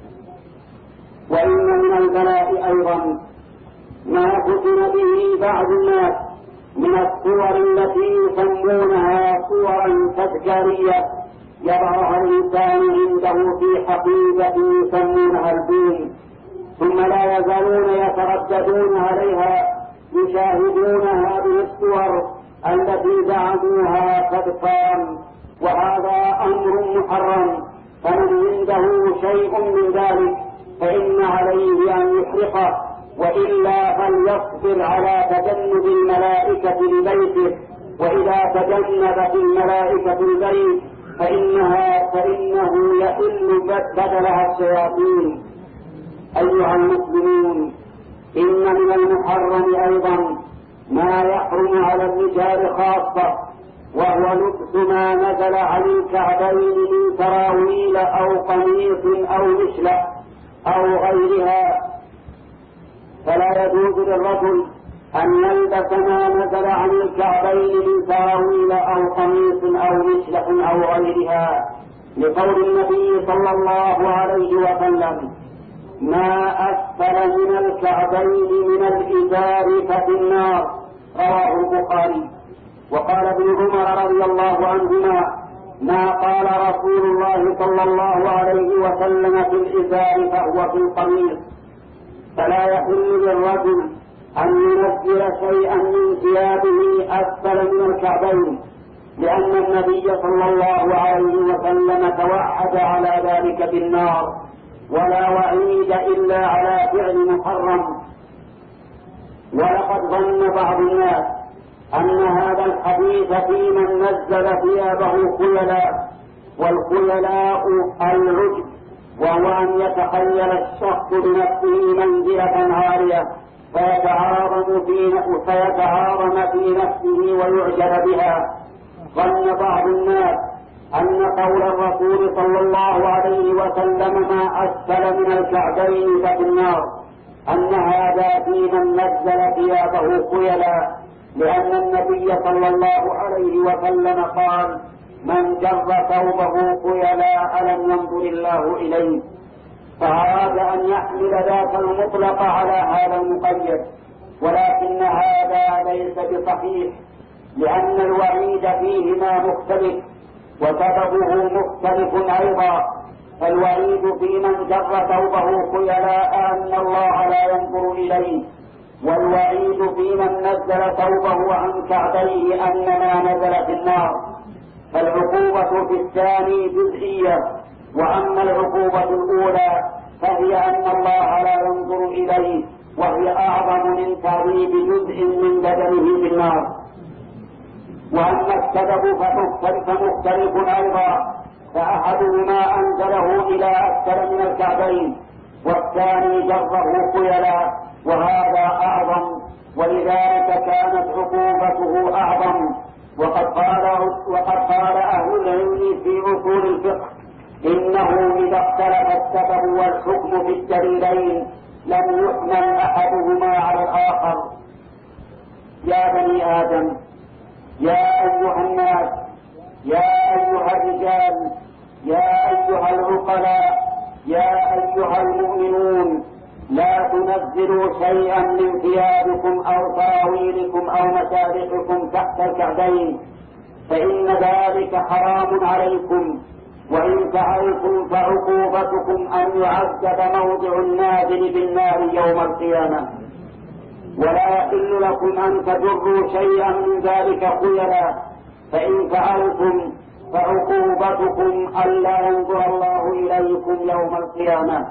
Speaker 2: وإن من البلاء أيضا ما فتن به بعض الناس من الصور التي يسمونها صورا تذكارية يضعها الإنسان عنده في حقيبة يسمونها الدين، ثم لا يزالون يترددون عليها يشاهدون هذه الصور التي زعموها قد قام، وهذا أمر محرم. فمن عنده شيء من ذلك فإن عليه أن يحرقه، وإلا فليصبر على تجنب الملائكة لبيته، وإذا تجنبت الملائكة البيت فإنها فإنه يحل بدلها الشياطين. أيها المسلمون، إن من المحرم أيضا ما يحرم على الرجال خاصة، وهو لبس ما نزل عن الكعبين من سراويل أو قميص أو مشلة أو غيرها، فلا يجوز للرجل أن يلبس ما نزل عن الكعبين من سراويل أو قميص أو مشلة أو غيرها، لقول النبي صلى الله عليه وسلم: ما أسفل من الكعبين من الإزار ففي النار، رواه البخاري. وقال ابن عمر رضي الله عنهما: ما قال رسول الله صلى الله عليه وسلم في الإزار فهو في القميص. فلا يحل للرجل أن ينزل شيئا من ثيابه أسفل من الكعبين، لأن النبي صلى الله عليه وسلم توعد على ذلك بالنار، ولا وعيد إلا على فعل محرم. ولقد ظن بعض الناس أن هذا الحديث في من نزل ثيابه خيلاء، والخيلاء العجب، وهو أن يتخيل الشخص بنفسه منزلة عالية فيتعاظم في فيتعاظم في نفسه ويعجب بها. ظن بعض الناس أن قول الرسول صلى الله عليه وسلم ما أسفل من الكعبين ففي النار أن هذا في من نزل ثيابه خيلا، لأن النبي صلى الله عليه وسلم قال: من جر ثوبه خيلاء لم ينظر الله إليه. فأراد أن يحمل ذاك المطلق على هذا المقيد، ولكن هذا ليس بصحيح، لأن الوعيد فيهما مختلف وسببه مختلف أيضا. فالوعيد في من جر ثوبه خيلاء أن الله لا ينظر إليه، والوعيد في من نزل ثوبه عن كعبيه أنما نزل في النار. فالعقوبة في الثاني جزئية، وأما العقوبة الأولى فهي أن الله لا ينظر إليه، وهي أعظم من تعذيب جزء من بدنه في النار. وأما السبب فمختلف أيضا، فأحدهما أنزله إلى أسفل من الكعبين، والثاني جره خيلا، وهذا أعظم، ولذلك كانت عقوبته أعظم. وقد قال وقد قال أهل العلم في أصول الفقه إنه إذا اختلف السبب والحكم في الدليلين لم يحمل أحدهما على الآخر. يا بني آدم، يا أيها الناس، يا أيها الرجال، يا أيها العقلاء، يا أيها المؤمنون، لا تنزلوا شيئا من ثيابكم أو سراويلكم أو مسارحكم تحت الكعبين، فإن ذلك حرام عليكم، وإن فعلتم فعقوبتكم أن يعذب موضع النازل بالنار يوم القيامة. ولا يحل لكم أن تجروا شيئا من ذلك خيلا، فإن فعلتم فعقوبتكم ألا ينظر الله إليكم يوم القيامة.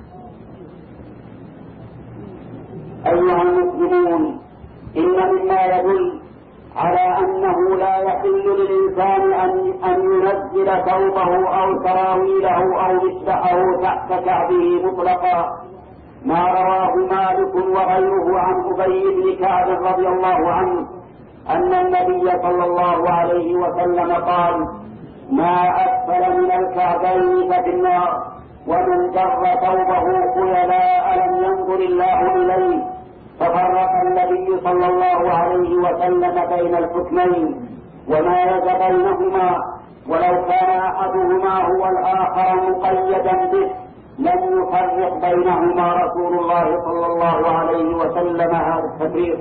Speaker 2: أيها المسلمون، إن مما يدل على أنه لا يحل للإنسان أن ينزل ثوبه أو سراويله أو مسبحه تحت كعبه مطلقا ما رواه مالك وغيره عن أبي بن كعب رضي الله عنه أن النبي صلى الله عليه وسلم قال: ما أسفل من الكعبين ففي النار، ومن جر ثوبه خيلاء لم ينظر الله إليه. ففرق النبي صلى الله عليه وسلم بين الحكمين ومايز بينهما، ولو كان أحدهما هو الآخر مقيدا به لم يفرق بينهما رسول الله صلى الله عليه وسلم هذا التفريق.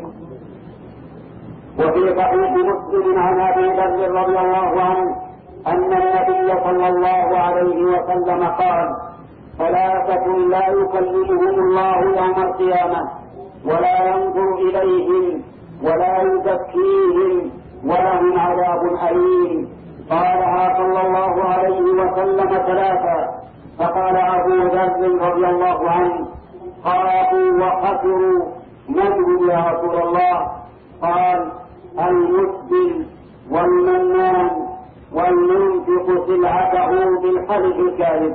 Speaker 2: وفي صحيح مسلم عن أبي ذر رضي الله عنه أن النبي صلى الله عليه وسلم قال: ثلاثة لا يكلمهم الله يوم القيامة ولا ينظر إليهم ولا يزكيهم ولهم عذاب أليم. قالها صلى الله عليه وسلم ثلاثة. فقال أبو ذر رضي الله عنه: خافوا وخسروا، من هم يا رسول الله؟ قال: المسبل والمنان والمنفق سلعته بالحلف الكاذب.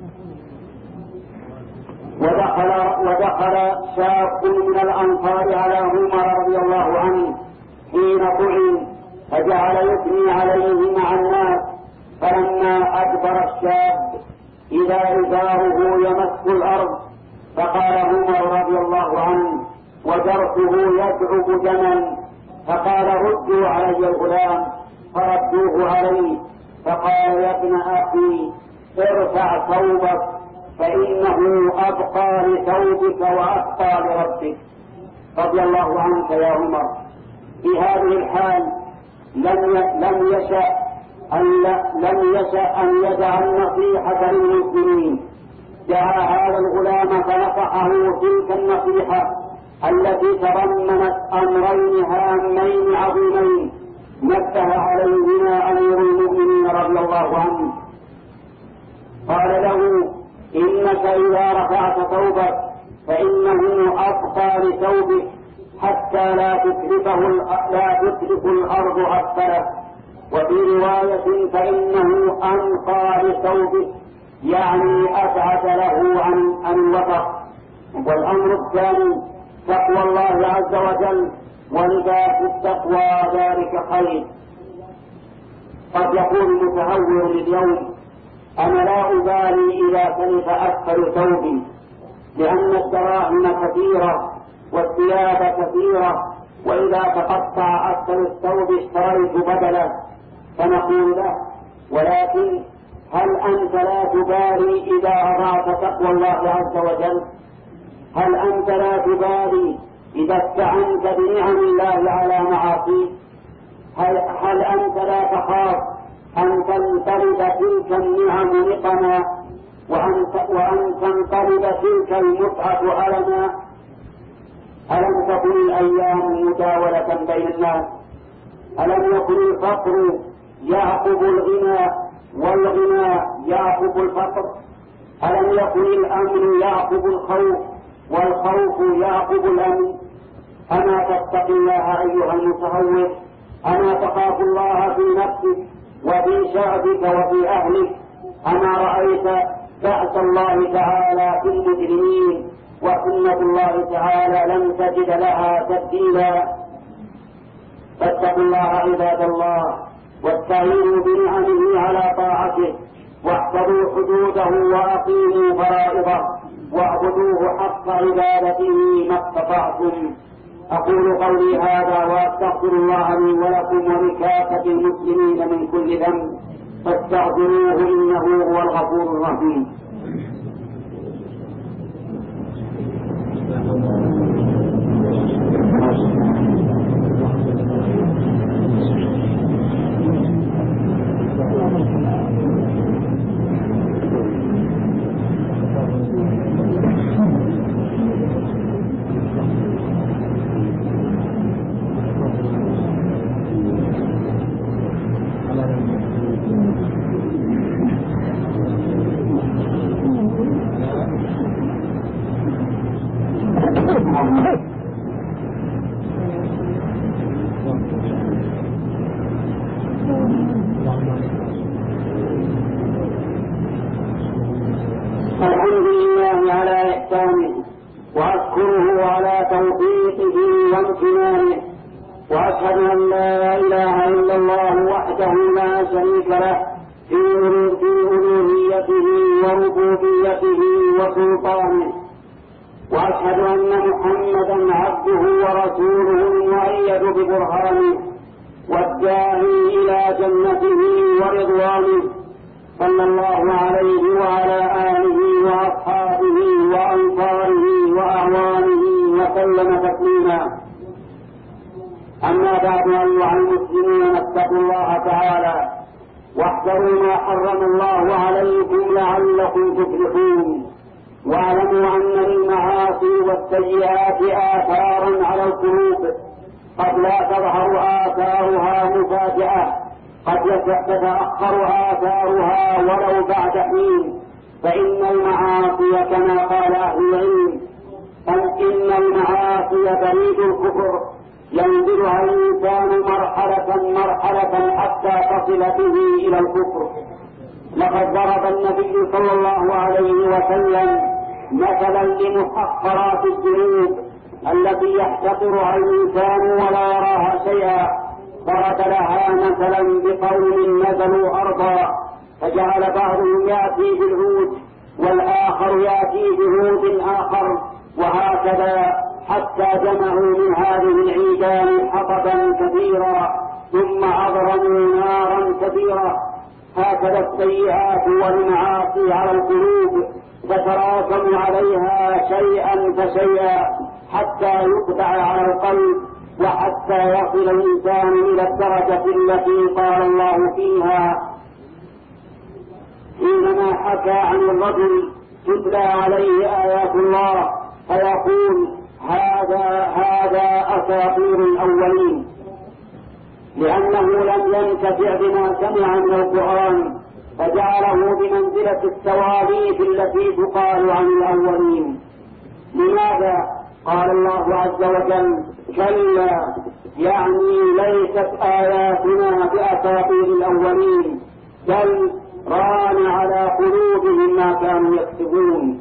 Speaker 2: ودخل, ودخل شاب من الأنصار على عمر رضي الله عنه حين طعن فجعل يثني عليه مع الناس، فلما أدبر الشاب إذا إزاره يمس الأرض، فقال عمر رضي الله عنه وجرحه يدعب دما، فقال: ردوا علي الغلام، فردوه عليه. فقال: يا ابن أخي ارفع ثوبك فإنه أبقى لثوبك وأبقى لربك. رضي الله عنك يا عمر. في هذه الحال لم لم يشأ أن لم يشأ أن يدع النصيحة للمسلمين. دعا هذا الغلام فنصحه تلك النصيحة التي تضمنت أمرين هامين عظيمين نبه عليهما أمير المؤمنين رضي الله عنه. قال له: إنك إذا رفعت ثوبك فإنه أبقى لثوبك حتى لا تتركه لا تترك الأرض أسفله. وفي رواية: فإنه أنقى لثوبك، يعني أبعد له عن عن الوسط. والأمر الثاني تقوى الله عز وجل، ولذا في التقوى ذلك خير. قد يقول المتهور اليوم: أنا لا أبالي إذا كلف أسفل ثوبي، لأن الدراهم كثيرة والثياب كثيرة، وإذا تقطع أسفل الثوب اشتريت بدلا. فنقول له: ولكن هل أنت لا تبالي إذا أضعت تقوى الله عز وجل؟ هل أنت لا تبالي إذا استعنت بنعم الله على معاصيه؟ هل, هل أنت لا تخاف أن تنقلب تلك النعم نقما وأن, وأن تنقلب تلك المتعة ألما؟ ألم تكن الأيام مداولة بين الناس؟ ألم يكن الفقر يعقب الغنى والغنى يعقب الفقر؟ ألم يكن الأمن يعقب الخوف والخوف يعقب الأمن؟ أما تتقي الله أيها المتهور؟ أما تخاف الله في نفسك وفي شعبك وفي أهلك؟ أما رأيت بأس الله تعالى في المجرمين وسنة الله تعالى لم تجد لها تبديلا؟ فاتقوا الله عباد الله واستعينوا بنعمه على طاعته واحفظوا حدوده وأقيموا فرائضه واعبدوه حق عبادته ما استطعتم. أقول قولي هذا وأستغفر الله لي ولكم ولكافة المسلمين من كل ذنب فاستغفروه إنه هو الغفور الرحيم. الحمد لله على إحسانه وأشكره على توفيقه وامتنانه وأشهد أن لا إله إلا الله وحده لا شريك له في ألوهيته وربوبيته وسلطانه وأشهد أن محمدا عبده ورسوله المؤيد ببرهانه والداعي إلى جنته ورضوانه صلى الله عليه وعلى آله وأصحابه وأنصاره وأعوانه وسلم تسليما. أما بعد أيها المسلمون اتقوا الله تعالى واحذروا ما حرم الله عليكم لعلكم تفلحون واعلموا أن للمعاصي والسيئات آثارا على القلوب قد لا تظهر آثارها مفاجأة قد تتأخر آثارها ولو بعد حين فإن المعاصي كما قال أهل العلم إن المعاصي بريد الكفر ينزلها الإنسان مرحلة مرحلة حتى تصل به إلى الكفر. لقد ضرب النبي صلى الله عليه وسلم مثلا لمحقرات الذنوب التي يحتقرها الإنسان ولا يراها شيئا، ضرب لها مثلا بقوم نزلوا أرضا فجعل بعضهم يأتي بالعود والآخر يأتي بعود آخر وهكذا حتى جمعوا من هذه العيدان حطبا كثيرا ثم أضرموا نارا كبيرة. هكذا السيئات والمعاصي على القلوب تتراكم عليها شيئا فشيئا حتى يقطع على القلب وحتى يصل الإنسان إلى الدرجة التي قال الله فيها حينما حكى عن الرجل تتلى عليه آيات الله فيقول هذا هذا أساطير الأولين، لأنه لم ينتفع بما سمع من القرآن فجعله بمنزلة التواريخ التي تقال عن الأولين. لماذا؟ قال الله عز وجل كلا يعني ليست آياتنا بأساطير الأولين بل ران على قلوبهم ما كانوا يكسبون،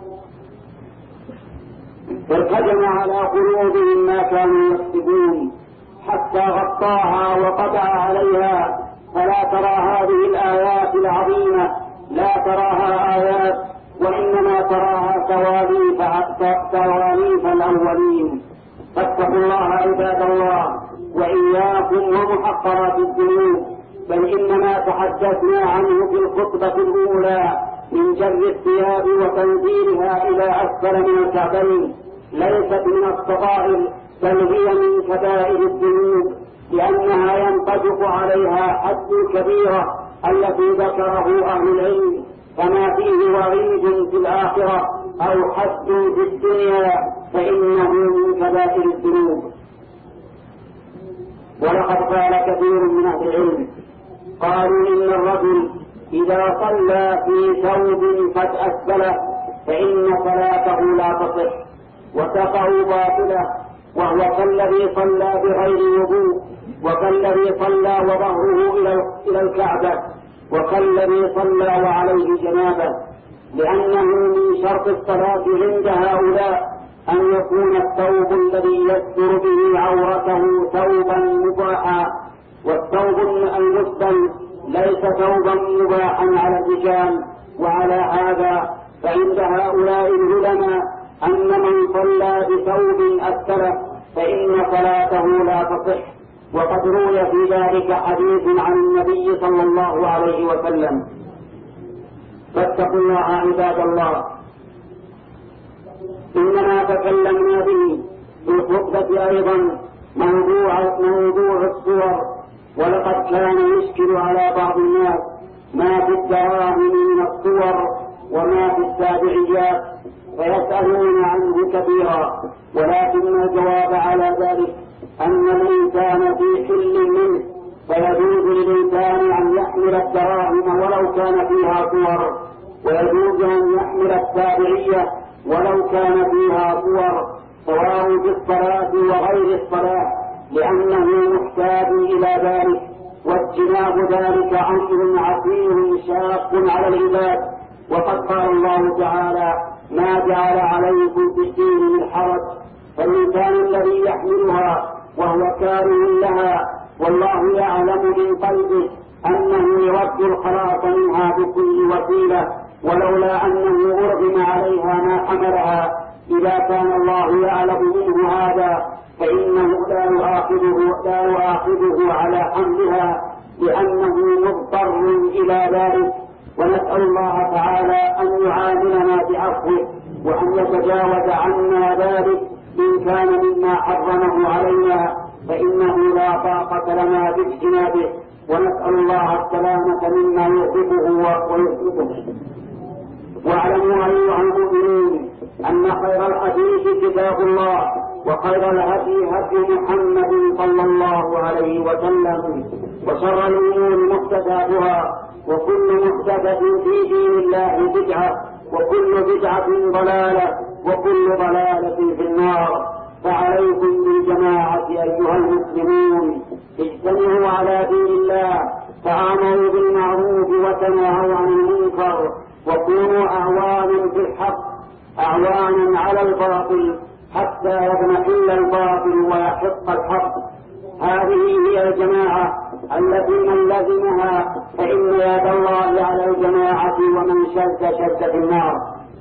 Speaker 2: فارتجم على قلوبهم ما كانوا يكسبون حتى غطاها وقطع عليها، فلا ترى هذه الآيات العظيمة لا تراها آيات وإنما تراها تواليف تواليف الأولين. فاتقوا الله عباد الله وإياكم ومحقرات الذنوب، بل إنما تحدثنا عنه في الخطبة الأولى من جر الثياب وتنزيلها إلى أسفل من الكعبين، ليست من الصغائر بل هي من كبائر الذنوب، لأنها ينطبق عليها حد الكبيرة التي ذكره أهل العلم، كما فيه وعيد في الآخرة أو حد في الدنيا فإنه من كبائر الذنوب. ولقد قال كثير من أهل العلم قالوا إن الرجل إذا صلى في ثوب قد أسفله فإن صلاته لا تصح وتقع باطلة، وهو كالذي صلى بغير وضوء، وكالذي صلى وظهره إلى الكعبة، وكالذي صلى وعليه جنابة، لأنه من شرط الصلاة عند هؤلاء أن يكون الثوب الذي يستر به عورته ثوبا مباحا، والثوب المسبل ليس ثوبا مباحا على الرجال. وعلى هذا فعند هؤلاء العلماء أن من صلى بثوب أسفله فإن صلاته لا تصح، وقد روي في ذلك حديث عن النبي صلى الله عليه وسلم. فاتقوا الله عباد الله. إنما تكلمنا به في الخطبة أيضا موضوع, موضوع الصور، ولقد كان يشكل على بعض الناس ما في الدراهم من الصور وما في التابعيات فيسألون عنه كثيرا، ولكن الجواب على ذلك أن الإنسان في حل منه، فيجوز للإنسان أن يحمل الدراهم ولو كان فيها صور، ويجوز أن يحمل التابعية ولو كان فيها صور، سواء في الصلاة وغير الصلاة، لأنه محتاج إلى ذلك، واجتناب ذلك أمر عسير شاق على العباد. وقد قال الله تعالى: ما جعل عليكم في الدين من حرج، فالإنسان الذي يحملها وهو كاره لها والله يعلم من قلبه أنه يرد الخلاص منها بكل وسيلة، ولولا أنه أرغم عليها ما حملها. إذا كان الله يعلم منه هذا فإنه لا يؤاخذه, لا يؤاخذه على حملها، لأنه مضطر إلى ذلك. ونسأل الله تعالى أن يعاملنا بعفوه وأن يتجاوز عنا ذلك إن كان مما حرمه علينا، فإنه لا طاقة لنا باجتنابه، ونسأل الله السلامة مما يغضبه ويغضبه. واعلموا أيها المؤمنون أن خير الحديث كتاب الله، وخير الهدي هدي محمد صلى الله عليه وسلم، وشر الأمور محدثاتها، وكل محدثة في دين الله بدعة، وكل بدعة ضلالة، وكل ضلالة في النار. فعليكم بالجماعة أيها المسلمون، اجتمعوا على دين الله، تعاملوا بالمعروف وتناهوا عن المنكر، وكونوا أعوانا في الحق، أعوانا على الباطل حتى يضمحل الباطل ويحق الحق. هذه هي الجماعة التي من لزمها فإن يد الله على الجماعة، ومن شد شد في النار.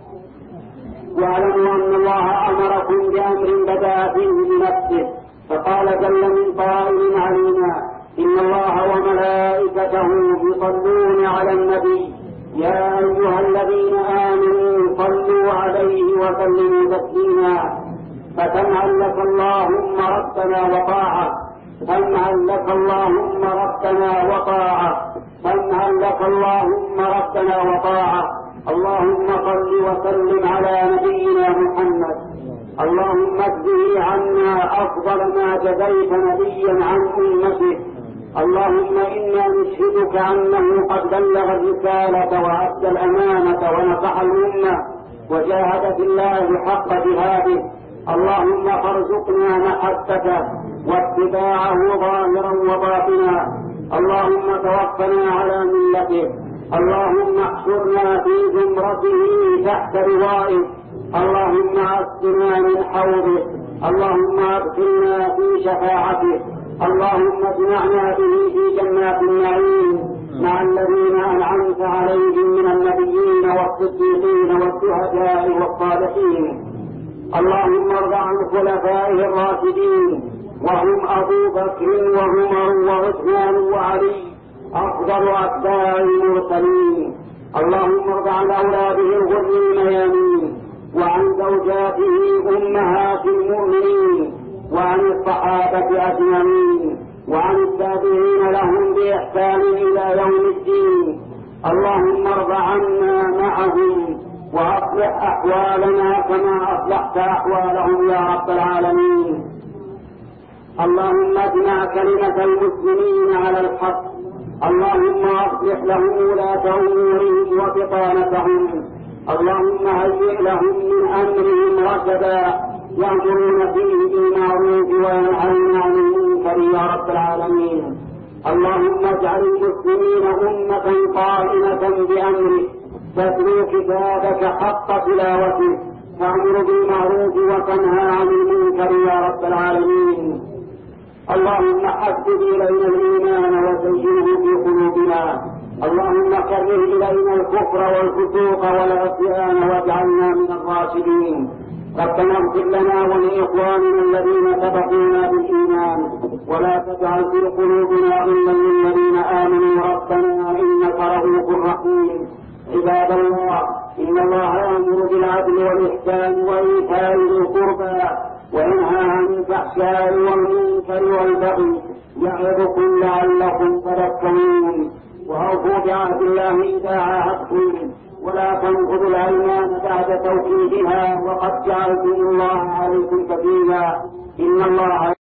Speaker 2: واعلموا أن الله أمركم بأمر بدأ فيه بنفسه، فقال جل من قائل علينا: إن الله وملائكته يصلون على النبي يا أيها الذين آمنوا صلوا عليه وسلموا تسليما. فسمعا لك اللهم ربنا وطاعة، سمعا لك اللهم ربنا وطاعة، سمعا لك اللهم ربنا وطاعة. اللهم صل وسلم على نبينا محمد، اللهم اجزه عنا أفضل ما جزيت نبيا عن أمته. اللهم إنا نشهدك أنه قد بلغ الرسالة وأدى الأمانة ونصح الأمة وجاهد في الله حق جهاده. اللهم فارزقنا محبته واتباعه ظاهرا وباطنا. اللهم توفنا على ملته. اللهم احشرنا في زمرته تحت لوائه. اللهم اسقنا من حوضه. اللهم ادخلنا في شفاعته. اللهم اجمعنا به في جنات النعيم مع الذين أنعمت عليهم من النبيين والصديقين والشهداء والصالحين. اللهم ارض عن خلفائه الراشدين، وهم أبو بكر وعمر وعثمان وعلي أفضل أتباع المرسلين. اللهم ارض عن أولاده الغر الميامين، وعن زوجاته أمهات المؤمنين، وعن الصحابة أجمعين، وعن التابعين لهم بإحسان إلى يوم الدين. اللهم ارض عنا معهم
Speaker 1: وأصلح أحوالنا كما أصلحت أحوالهم يا رب العالمين. اللهم اجمع كلمة المسلمين على الحق. اللهم أصلح لهم ولاة أمورهم وبطانتهم. اللهم هيئ لهم من أمرهم رشدا يأمرون فيه بالمعروف وينهون عن المنكر يا رب العالمين. اللهم اجعل المسلمين أمة قائمة بأمرك تتلو كتابك حق تلاوته تأمر بالمعروف وتنهى عن المنكر يا رب العالمين. اللهم حبب إلينا الإيمان وزينه في قلوبنا. اللهم كره إلينا الكفر والفسوق والعصيان واجعلنا من الراشدين. ربنا اغفر لنا ولإخواننا الذين سبقونا بالإيمان ولا تجعل في قلوبنا غلا للذين آمنوا ربنا إنك رؤوف رحيم. عباد الله، إن الله يأمر بالعدل والإحسان وإيتاء ذي القربى وينهى عن الفحشاء والمنكر والبغي يعظكم لعلكم تذكرون. وأوفوا بعهد الله إذا عاهدتم ولا تنقضوا الأيمان بعد توكيدها وقد جعلتم الله عليكم كفيلا. إن الله